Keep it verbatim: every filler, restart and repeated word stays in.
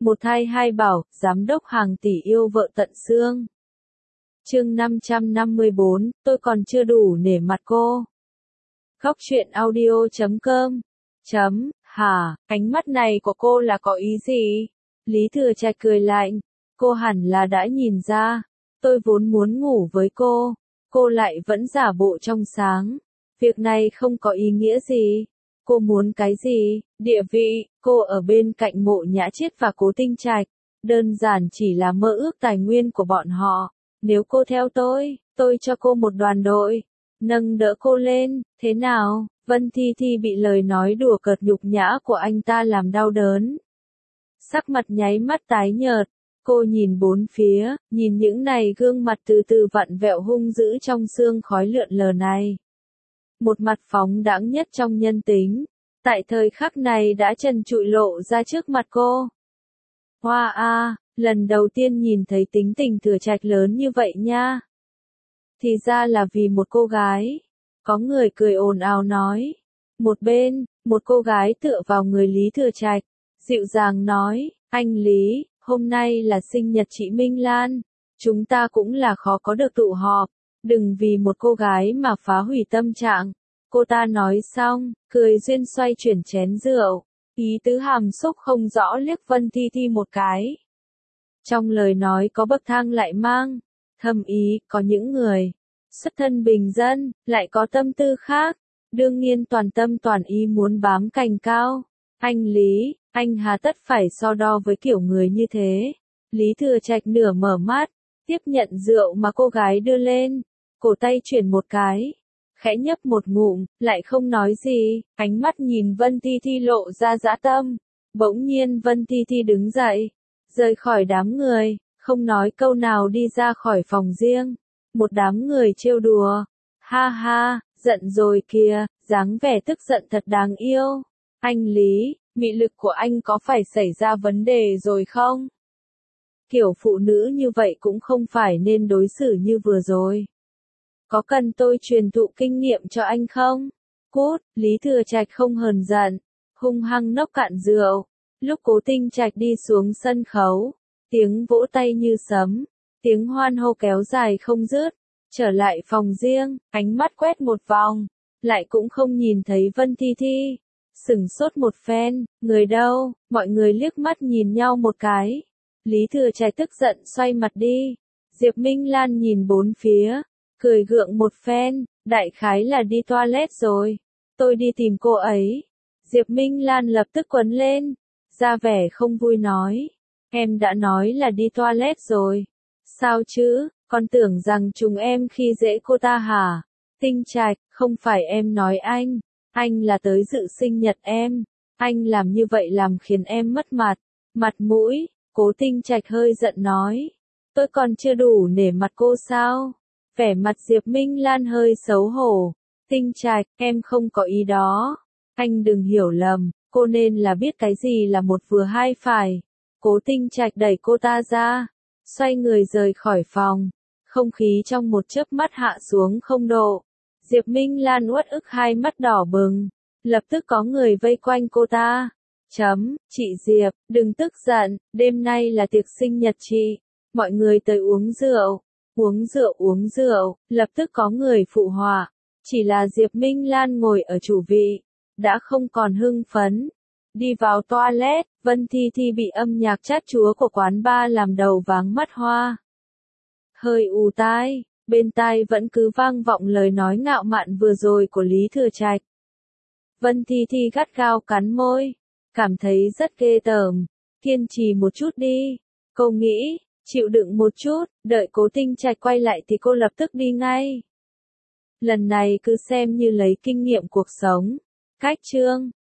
Một thai hai bảo, giám đốc hàng tỷ yêu vợ tận xương. Chương năm trăm năm mươi bốn, tôi còn chưa đủ nể mặt cô. Góc truyện audio chấm com. Chấm, hả, ánh mắt này của cô là có ý gì? Lý Thừa Trạch cười lạnh. Cô hẳn là đã nhìn ra. Tôi vốn muốn ngủ với cô. Cô lại vẫn giả bộ trong sáng. Việc này không có ý nghĩa gì. Cô muốn cái gì? Địa vị, cô ở bên cạnh Mộ Nhã Chiết và Cố Tinh Trạch. Đơn giản chỉ là mơ ước tài nguyên của bọn họ. Nếu cô theo tôi, tôi cho cô một đoàn đội. Nâng đỡ cô lên, thế nào? Vân Thi Thi bị lời nói đùa cợt nhục nhã của anh ta làm đau đớn. Sắc mặt nháy mắt tái nhợt. Cô nhìn bốn phía, nhìn những này gương mặt từ từ vặn vẹo hung dữ trong sương khói lượn lờ này. Một mặt phóng đãng nhất trong nhân tính, tại thời khắc này đã trần trụi lộ ra trước mặt cô. Hoa a, lần đầu tiên nhìn thấy tính tình Thừa Trạch lớn như vậy nha. Thì ra là vì một cô gái. Có người cười ồn ào nói. Một bên, một cô gái tựa vào người Lý Thừa Trạch, dịu dàng nói, anh Lý, hôm nay là sinh nhật chị Minh Lan. Chúng ta cũng là khó có được tụ họp. Đừng vì một cô gái mà phá hủy tâm trạng. Cô ta nói xong, cười duyên xoay chuyển chén rượu. Ý tứ hàm xúc không rõ liếc Vân Thi Thi một cái. Trong lời nói có bậc thang lại mang thâm ý, có những người xuất thân bình dân, lại có tâm tư khác. Đương nhiên toàn tâm toàn ý muốn bám cành cao. Anh Lý, anh hà tất phải so đo với kiểu người như thế. Lý Thừa Trạch nửa mở mắt, tiếp nhận rượu mà cô gái đưa lên. Cổ tay chuyển một cái, khẽ nhấp một ngụm, lại không nói gì, ánh mắt nhìn Vân Thi Thi lộ ra dã tâm. Bỗng nhiên Vân Thi Thi đứng dậy, rời khỏi đám người, không nói câu nào đi ra khỏi phòng riêng. Một đám người trêu đùa. Ha ha, giận rồi kìa, dáng vẻ tức giận thật đáng yêu. Anh Lý, mị lực của anh có phải xảy ra vấn đề rồi không? Kiểu phụ nữ như vậy cũng không phải nên đối xử như vừa rồi. Có cần tôi truyền thụ kinh nghiệm cho anh không? Cút, Lý Thừa Trạch không hờn giận, hung hăng nốc cạn rượu. Lúc Cố Tinh Trạch đi xuống sân khấu, tiếng vỗ tay như sấm, tiếng hoan hô kéo dài không dứt. Trở lại phòng riêng, ánh mắt quét một vòng, lại cũng không nhìn thấy Vân Thi Thi. Sửng sốt một phen, người đâu? Mọi người liếc mắt nhìn nhau một cái. Lý Thừa Trạch tức giận xoay mặt đi. Diệp Minh Lan nhìn bốn phía, cười gượng một phen, đại khái là đi toilet rồi. Tôi đi tìm cô ấy. Diệp Minh Lan lập tức quấn lên, ra vẻ không vui nói. Em đã nói là đi toilet rồi. Sao chứ, con tưởng rằng chúng em khi dễ cô ta hả? Tinh Trạch, không phải em nói anh. Anh là tới dự sinh nhật em. Anh làm như vậy làm khiến em mất mặt. Mặt mũi, Cố Tinh Trạch hơi giận nói. Tôi còn chưa đủ nể mặt cô sao? Vẻ mặt Diệp Minh Lan hơi xấu hổ. Tinh Trạch, em không có ý đó. Anh đừng hiểu lầm, cô nên là biết cái gì là một vừa hai phải. Cố Tinh Trạch đẩy cô ta ra, xoay người rời khỏi phòng. Không khí trong một chớp mắt hạ xuống không độ. Diệp Minh Lan uất ức hai mắt đỏ bừng. Lập tức có người vây quanh cô ta. Chấm, chị Diệp, đừng tức giận, đêm nay là tiệc sinh nhật chị. Mọi người tới uống rượu. Uống rượu uống rượu, lập tức có người phụ họa. Chỉ là Diệp Minh Lan ngồi ở chủ vị, đã không còn hưng phấn. Đi vào toilet, Vân Thi Thi bị âm nhạc chát chúa của quán bar làm đầu váng mắt hoa. Hơi ù tai, bên tai vẫn cứ vang vọng lời nói ngạo mạn vừa rồi của Lý Thừa Trạch. Vân Thi Thi gắt gao cắn môi, cảm thấy rất ghê tởm. Kiên trì một chút đi, cô nghĩ, chịu đựng một chút, đợi Cố Tinh Trạch quay lại thì cô lập tức đi ngay. Lần này cứ xem như lấy kinh nghiệm cuộc sống. Cách chương